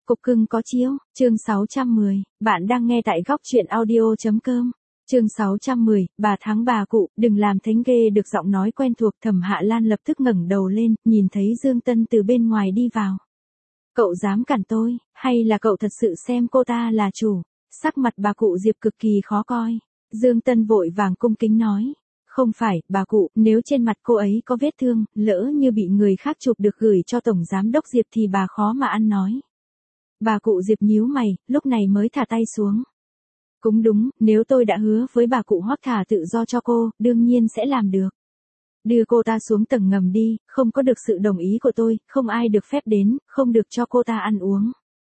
Cục cưng có chiếu, chương 610, bạn đang nghe tại góc truyện audio.com. Chương 610, bà thắng bà cụ, đừng làm thánh ghê được giọng nói quen thuộc. Thẩm Hạ Lan lập tức ngẩng đầu lên, nhìn thấy Dương Tân từ bên ngoài đi vào. Cậu dám cản tôi, hay là cậu thật sự xem cô ta là chủ? Sắc mặt bà cụ Diệp cực kỳ khó coi. Dương Tân vội vàng cung kính nói. Không phải, bà cụ, nếu trên mặt cô ấy có vết thương, lỡ như bị người khác chụp được gửi cho Tổng Giám đốc Diệp thì bà khó mà ăn nói. Bà cụ Diệp nhíu mày, lúc này mới thả tay xuống. Cũng đúng, nếu tôi đã hứa với bà cụ Hoắc thả tự do cho cô, đương nhiên sẽ làm được. Đưa cô ta xuống tầng ngầm đi, không có được sự đồng ý của tôi, không ai được phép đến, không được cho cô ta ăn uống.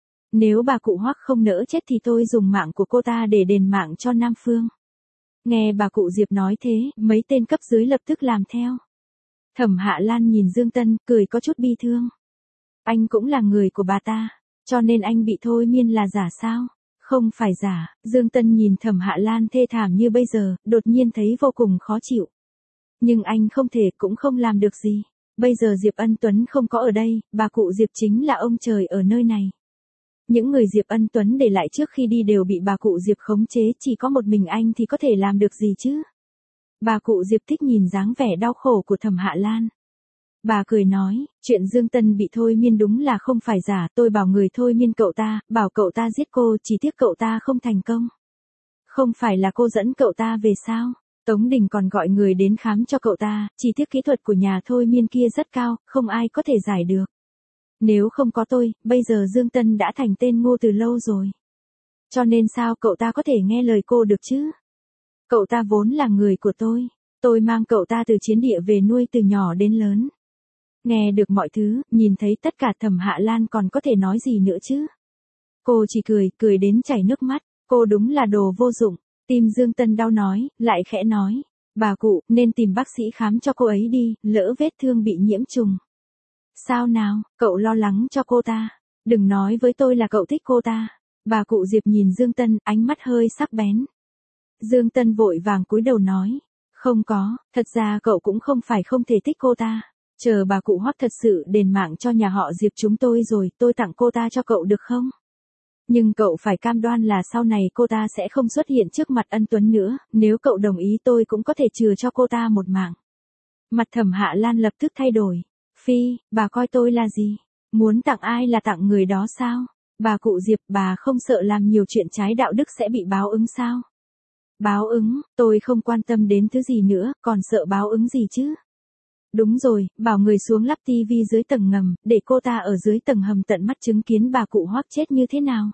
Nếu bà cụ Hoắc không nỡ chết thì tôi dùng mạng của cô ta để đền mạng cho Nam Phương. Nghe bà cụ Diệp nói thế, mấy tên cấp dưới lập tức làm theo. Thẩm Hạ Lan nhìn Dương Tân, cười có chút bi thương. Anh cũng là người của bà ta, cho nên anh bị thôi miên là giả sao? Không phải giả. Dương Tân nhìn Thẩm Hạ Lan thê thảm như bây giờ, đột nhiên thấy vô cùng khó chịu. Nhưng anh không thể cũng không làm được gì. Bây giờ Diệp Ân Tuấn không có ở đây, bà cụ Diệp chính là ông trời ở nơi này. Những người Diệp Ân Tuấn để lại trước khi đi đều bị bà cụ Diệp khống chế, chỉ có một mình anh thì có thể làm được gì chứ? Bà cụ Diệp thích nhìn dáng vẻ đau khổ của Thẩm Hạ Lan. Bà cười nói, chuyện Dương Tân bị thôi miên đúng là không phải giả, tôi bảo người thôi miên cậu ta, bảo cậu ta giết cô, chỉ tiếc cậu ta không thành công. Không phải là cô dẫn cậu ta về sao? Tống Đình còn gọi người đến khám cho cậu ta, chỉ tiếc kỹ thuật của nhà thôi miên kia rất cao, không ai có thể giải được. Nếu không có tôi, bây giờ Dương Tân đã thành tên ngu từ lâu rồi. Cho nên sao cậu ta có thể nghe lời cô được chứ? Cậu ta vốn là người của tôi mang cậu ta từ chiến địa về nuôi từ nhỏ đến lớn. Nghe được mọi thứ, nhìn thấy tất cả Thẩm Hạ Lan còn có thể nói gì nữa chứ? Cô chỉ cười đến chảy nước mắt, cô đúng là đồ vô dụng. Tim Dương Tân đau nói, lại khẽ nói, bà cụ, nên tìm bác sĩ khám cho cô ấy đi, lỡ vết thương bị nhiễm trùng. Sao nào, cậu lo lắng cho cô ta, đừng nói với tôi là cậu thích cô ta. Bà cụ Diệp nhìn Dương Tân, ánh mắt hơi sắc bén. Dương Tân vội vàng cúi đầu nói, không có, thật ra cậu cũng không phải không thể thích cô ta. Chờ bà cụ Hoắc thật sự đền mạng cho nhà họ Diệp chúng tôi rồi, tôi tặng cô ta cho cậu được không? Nhưng cậu phải cam đoan là sau này cô ta sẽ không xuất hiện trước mặt Ân Tuấn nữa, nếu cậu đồng ý tôi cũng có thể chừa cho cô ta một mạng. Mặt Thẩm Hạ Lan lập tức thay đổi. Phi, bà coi tôi là gì? Muốn tặng ai là tặng người đó sao? Bà cụ Diệp, bà không sợ làm nhiều chuyện trái đạo đức sẽ bị báo ứng sao? Báo ứng, tôi không quan tâm đến thứ gì nữa, còn sợ báo ứng gì chứ? Đúng rồi, bảo người xuống lắp tivi dưới tầng ngầm, để cô ta ở dưới tầng hầm tận mắt chứng kiến bà cụ Hoắc chết như thế nào.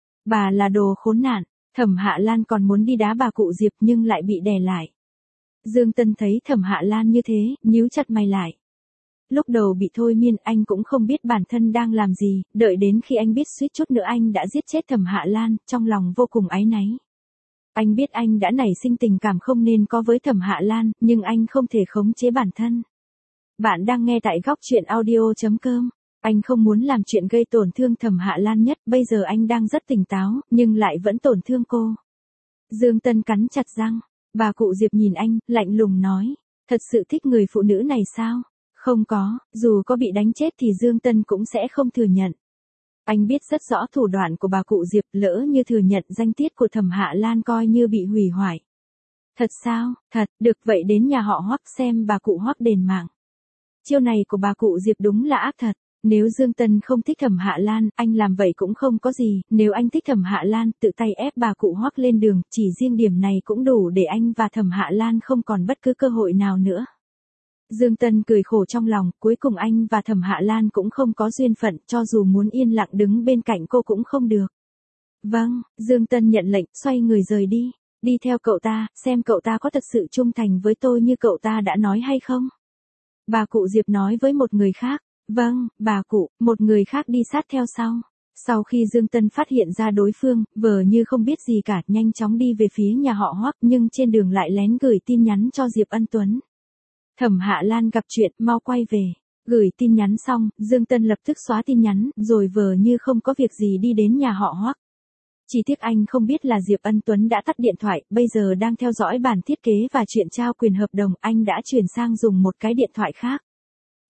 Bà là đồ khốn nạn. Thẩm Hạ Lan còn muốn đi đá bà cụ Diệp nhưng lại bị đè lại. Dương Tân thấy Thẩm Hạ Lan như thế, nhíu chặt mày lại. Lúc đầu bị thôi miên anh cũng không biết bản thân đang làm gì, đợi đến khi anh biết suýt chút nữa anh đã giết chết Thẩm Hạ Lan, trong lòng vô cùng áy náy. Anh biết anh đã nảy sinh tình cảm không nên có với Thẩm Hạ Lan, nhưng anh không thể khống chế bản thân. Bạn đang nghe tại góc truyện audio.com. Anh không muốn làm chuyện gây tổn thương Thẩm Hạ Lan nhất, bây giờ anh đang rất tỉnh táo, nhưng lại vẫn tổn thương cô. Dương Tân cắn chặt răng. Bà cụ Diệp nhìn anh, lạnh lùng nói. Thật sự thích người phụ nữ này sao? Không có, dù có bị đánh chết thì Dương Tân cũng sẽ không thừa nhận. Anh biết rất rõ thủ đoạn của bà cụ Diệp, lỡ như thừa nhận danh tiết của Thẩm Hạ Lan coi như bị hủy hoại. Thật sao? Thật, được vậy đến nhà họ Hoắc xem bà cụ Hoắc đền mạng. Chiêu này của bà cụ Diệp đúng là ác thật. Nếu Dương Tân không thích Thẩm Hạ Lan, anh làm vậy cũng không có gì, nếu anh thích Thẩm Hạ Lan, tự tay ép bà cụ Hoắc lên đường, chỉ riêng điểm này cũng đủ để anh và Thẩm Hạ Lan không còn bất cứ cơ hội nào nữa. Dương Tân cười khổ trong lòng, cuối cùng anh và Thẩm Hạ Lan cũng không có duyên phận, cho dù muốn yên lặng đứng bên cạnh cô cũng không được. Vâng, Dương Tân nhận lệnh, xoay người rời đi, đi theo cậu ta, xem cậu ta có thật sự trung thành với tôi như cậu ta đã nói hay không. Bà cụ Diệp nói với một người khác. Vâng, bà cụ, một người khác đi sát theo sau. Sau khi Dương Tân phát hiện ra đối phương, vờ như không biết gì cả, nhanh chóng đi về phía nhà họ Hoắc, nhưng trên đường lại lén gửi tin nhắn cho Diệp Ân Tuấn. Thẩm Hạ Lan gặp chuyện, mau quay về. Gửi tin nhắn xong, Dương Tân lập tức xóa tin nhắn, rồi vờ như không có việc gì đi đến nhà họ Hoắc. Chỉ tiếc anh không biết là Diệp Ân Tuấn đã tắt điện thoại, bây giờ đang theo dõi bản thiết kế và chuyện trao quyền hợp đồng, anh đã chuyển sang dùng một cái điện thoại khác.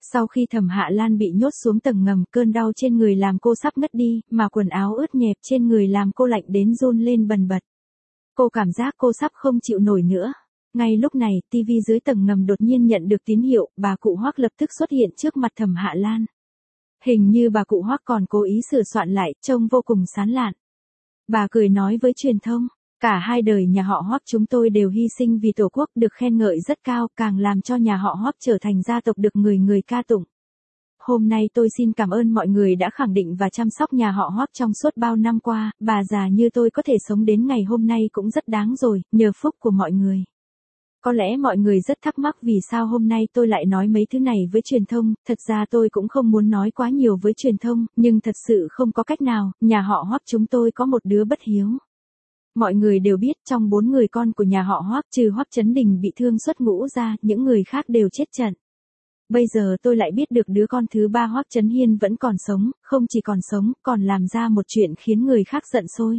Sau khi Thẩm Hạ Lan bị nhốt xuống tầng ngầm, cơn đau trên người làm cô sắp ngất đi, mà quần áo ướt nhẹp trên người làm cô lạnh đến run lên bần bật. Cô cảm giác cô sắp không chịu nổi nữa. Ngay lúc này, tivi dưới tầng ngầm đột nhiên nhận được tín hiệu, bà cụ Hoắc lập tức xuất hiện trước mặt Thẩm Hạ Lan. Hình như bà cụ Hoắc còn cố ý sửa soạn lại, trông vô cùng sán lạn. Bà cười nói với truyền thông, cả hai đời nhà họ Hoắc chúng tôi đều hy sinh vì Tổ quốc, được khen ngợi rất cao, càng làm cho nhà họ Hoắc trở thành gia tộc được người người ca tụng. Hôm nay tôi xin cảm ơn mọi người đã khẳng định và chăm sóc nhà họ Hoắc trong suốt bao năm qua, bà già như tôi có thể sống đến ngày hôm nay cũng rất đáng rồi, nhờ phúc của mọi người. Có lẽ mọi người rất thắc mắc vì sao hôm nay tôi lại nói mấy thứ này với truyền thông, thật ra tôi cũng không muốn nói quá nhiều với truyền thông, nhưng thật sự không có cách nào, nhà họ Hoắc chúng tôi có một đứa bất hiếu. Mọi người đều biết trong 4 người con của nhà họ Hoắc trừ Hoắc Chấn Đình bị thương xuất ngũ ra, những người khác đều chết trận. Bây giờ tôi lại biết được đứa con thứ 3 Hoắc Chấn Hiên vẫn còn sống, không chỉ còn sống, còn làm ra một chuyện khiến người khác giận sôi.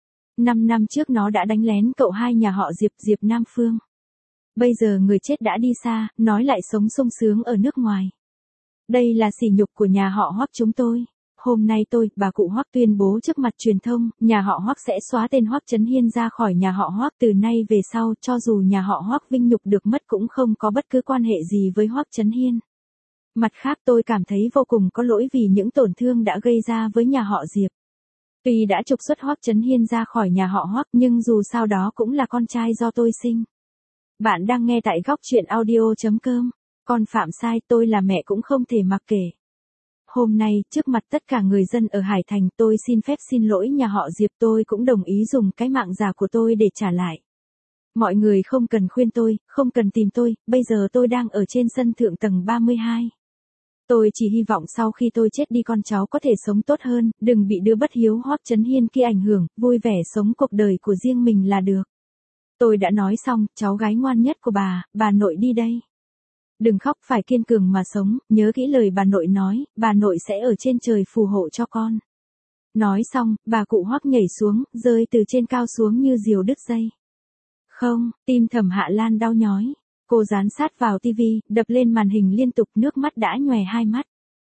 5 năm trước nó đã đánh lén cậu hai nhà họ Diệp, Diệp Nam Phương. Bây giờ người chết đã đi xa, nói lại sống sung sướng ở nước ngoài. Đây là sỉ nhục của nhà họ Hoắc chúng tôi. Hôm nay tôi, bà cụ Hoắc tuyên bố trước mặt truyền thông, nhà họ Hoắc sẽ xóa tên Hoắc Chấn Hiên ra khỏi nhà họ Hoắc từ nay về sau, cho dù nhà họ Hoắc vinh nhục được mất cũng không có bất cứ quan hệ gì với Hoắc Chấn Hiên. Mặt khác tôi cảm thấy vô cùng có lỗi vì những tổn thương đã gây ra với nhà họ Diệp. Tuy đã trục xuất Hoắc Chấn Hiên ra khỏi nhà họ Hoắc nhưng dù sao đó cũng là con trai do tôi sinh. Bạn đang nghe tại góc truyện audio.com. Con phạm sai, tôi là mẹ cũng không thể mặc kệ. Hôm nay, trước mặt tất cả người dân ở Hải Thành, tôi xin phép xin lỗi nhà họ Diệp, tôi cũng đồng ý dùng cái mạng già của tôi để trả lại. Mọi người không cần khuyên tôi, không cần tìm tôi, bây giờ tôi đang ở trên sân thượng tầng 32. Tôi chỉ hy vọng sau khi tôi chết đi con cháu có thể sống tốt hơn, đừng bị đứa bất hiếu Hoắc Chấn Hiên kia ảnh hưởng, vui vẻ sống cuộc đời của riêng mình là được. Tôi đã nói xong, cháu gái ngoan nhất của bà nội đi đây. Đừng khóc, phải kiên cường mà sống, nhớ kỹ lời bà nội nói, bà nội sẽ ở trên trời phù hộ cho con. Nói xong, bà cụ Hoắc nhảy xuống, rơi từ trên cao xuống như diều đứt dây. Không, tim Thẩm Hạ Lan đau nhói. Cô dán sát vào tivi, đập lên màn hình liên tục, nước mắt đã nhòe hai mắt.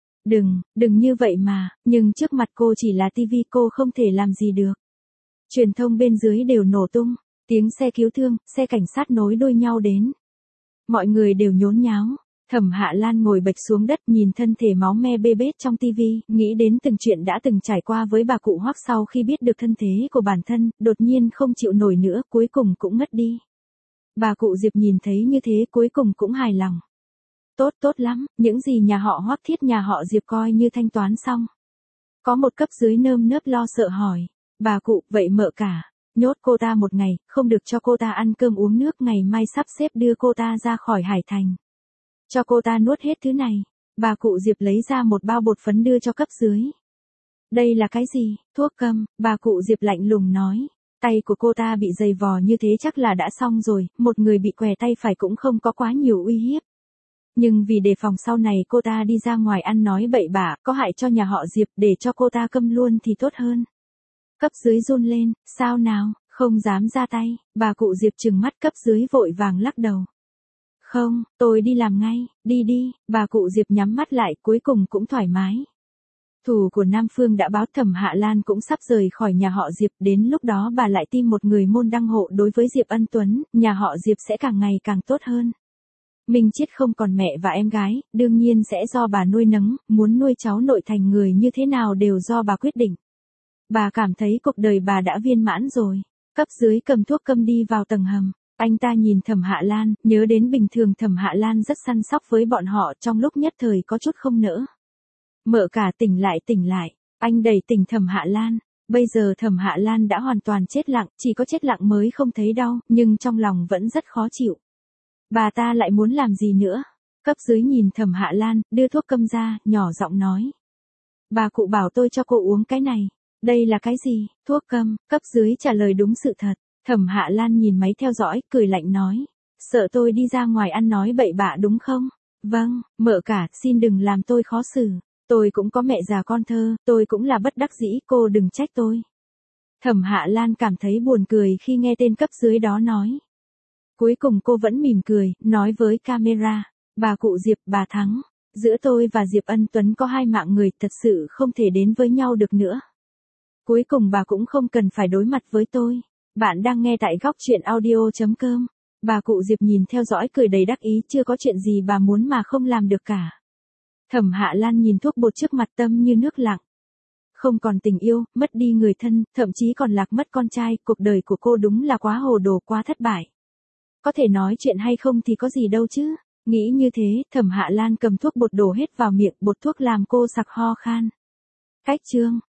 Đừng như vậy mà, nhưng trước mặt cô chỉ là tivi, cô không thể làm gì được. Truyền thông bên dưới đều nổ tung, tiếng xe cứu thương, xe cảnh sát nối đuôi nhau đến. Mọi người đều nhốn nháo. Thẩm Hạ Lan ngồi bệt xuống đất nhìn thân thể máu me bê bết trong tivi, nghĩ đến từng chuyện đã từng trải qua với bà cụ Hoắc sau khi biết được thân thế của bản thân, đột nhiên không chịu nổi nữa, cuối cùng cũng ngất đi. Bà cụ Diệp nhìn thấy như thế cuối cùng cũng hài lòng. Tốt lắm, những gì nhà họ Hoắc thiết nhà họ Diệp coi như thanh toán xong. Có một cấp dưới nơm nớp lo sợ hỏi, bà cụ, vậy mợ cả, nhốt cô ta một ngày, không được cho cô ta ăn cơm uống nước, ngày mai sắp xếp đưa cô ta ra khỏi Hải Thành. Cho cô ta nuốt hết thứ này. Bà cụ Diệp lấy ra một bao bột phấn đưa cho cấp dưới. Đây là cái gì? Thuốc câm, bà cụ Diệp lạnh lùng nói. Tay của cô ta bị dày vò như thế chắc là đã xong rồi, một người bị què tay phải cũng không có quá nhiều uy hiếp. Nhưng vì đề phòng sau này cô ta đi ra ngoài ăn nói bậy bạ, có hại cho nhà họ Diệp, để cho cô ta câm luôn thì tốt hơn. Cấp dưới run lên, sao nào, không dám ra tay, bà cụ Diệp trừng mắt, cấp dưới vội vàng lắc đầu. Không, tôi đi làm ngay, đi, bà cụ Diệp nhắm mắt lại, cuối cùng cũng thoải mái. Thủ của Nam Phương đã báo Thẩm Hạ Lan cũng sắp rời khỏi nhà họ Diệp, đến lúc đó bà lại tìm một người môn đăng hộ đối với Diệp Ân Tuấn, nhà họ Diệp sẽ càng ngày càng tốt hơn. Minh Chiết không còn mẹ và em gái, đương nhiên sẽ do bà nuôi nấng, muốn nuôi cháu nội thành người như thế nào đều do bà quyết định. Bà cảm thấy cuộc đời bà đã viên mãn rồi. Cấp dưới cầm thuốc câm đi vào tầng hầm. Anh ta nhìn Thẩm Hạ Lan, nhớ đến bình thường Thẩm Hạ Lan rất săn sóc với bọn họ, trong lúc nhất thời có chút không nỡ. Mợ cả tỉnh lại, anh đẩy tỉnh Thẩm Hạ Lan. Bây giờ Thẩm Hạ Lan đã hoàn toàn chết lặng, chỉ có chết lặng mới không thấy đau, nhưng trong lòng vẫn rất khó chịu. Bà ta lại muốn làm gì nữa? Cấp dưới nhìn Thẩm Hạ Lan, đưa thuốc câm ra, nhỏ giọng nói. Bà cụ bảo tôi cho cô uống cái này. Đây là cái gì? Thuốc câm, cấp dưới trả lời đúng sự thật. Thẩm Hạ Lan nhìn máy theo dõi, cười lạnh nói. Sợ tôi đi ra ngoài ăn nói bậy bạ đúng không? Vâng, mợ cả, xin đừng làm tôi khó xử. Tôi cũng có mẹ già con thơ, tôi cũng là bất đắc dĩ, cô đừng trách tôi. Thẩm Hạ Lan cảm thấy buồn cười khi nghe tên cấp dưới đó nói. Cuối cùng cô vẫn mỉm cười, nói với camera. Bà cụ Diệp, bà thắng. Giữa tôi và Diệp Ân Tuấn có hai mạng người thật sự không thể đến với nhau được nữa. Cuối cùng bà cũng không cần phải đối mặt với tôi. Bạn đang nghe tại góc chuyện audio.com. Bà cụ Diệp nhìn theo dõi cười đầy đắc ý, chưa có chuyện gì bà muốn mà không làm được cả. Thẩm Hạ Lan nhìn thuốc bột trước mặt tâm như nước lặng. Không còn tình yêu, mất đi người thân, thậm chí còn lạc mất con trai, cuộc đời của cô đúng là quá hồ đồ, quá thất bại. Có thể nói chuyện hay không thì có gì đâu chứ. Nghĩ như thế, Thẩm Hạ Lan cầm thuốc bột đổ hết vào miệng, bột thuốc làm cô sặc ho khan. Cách chương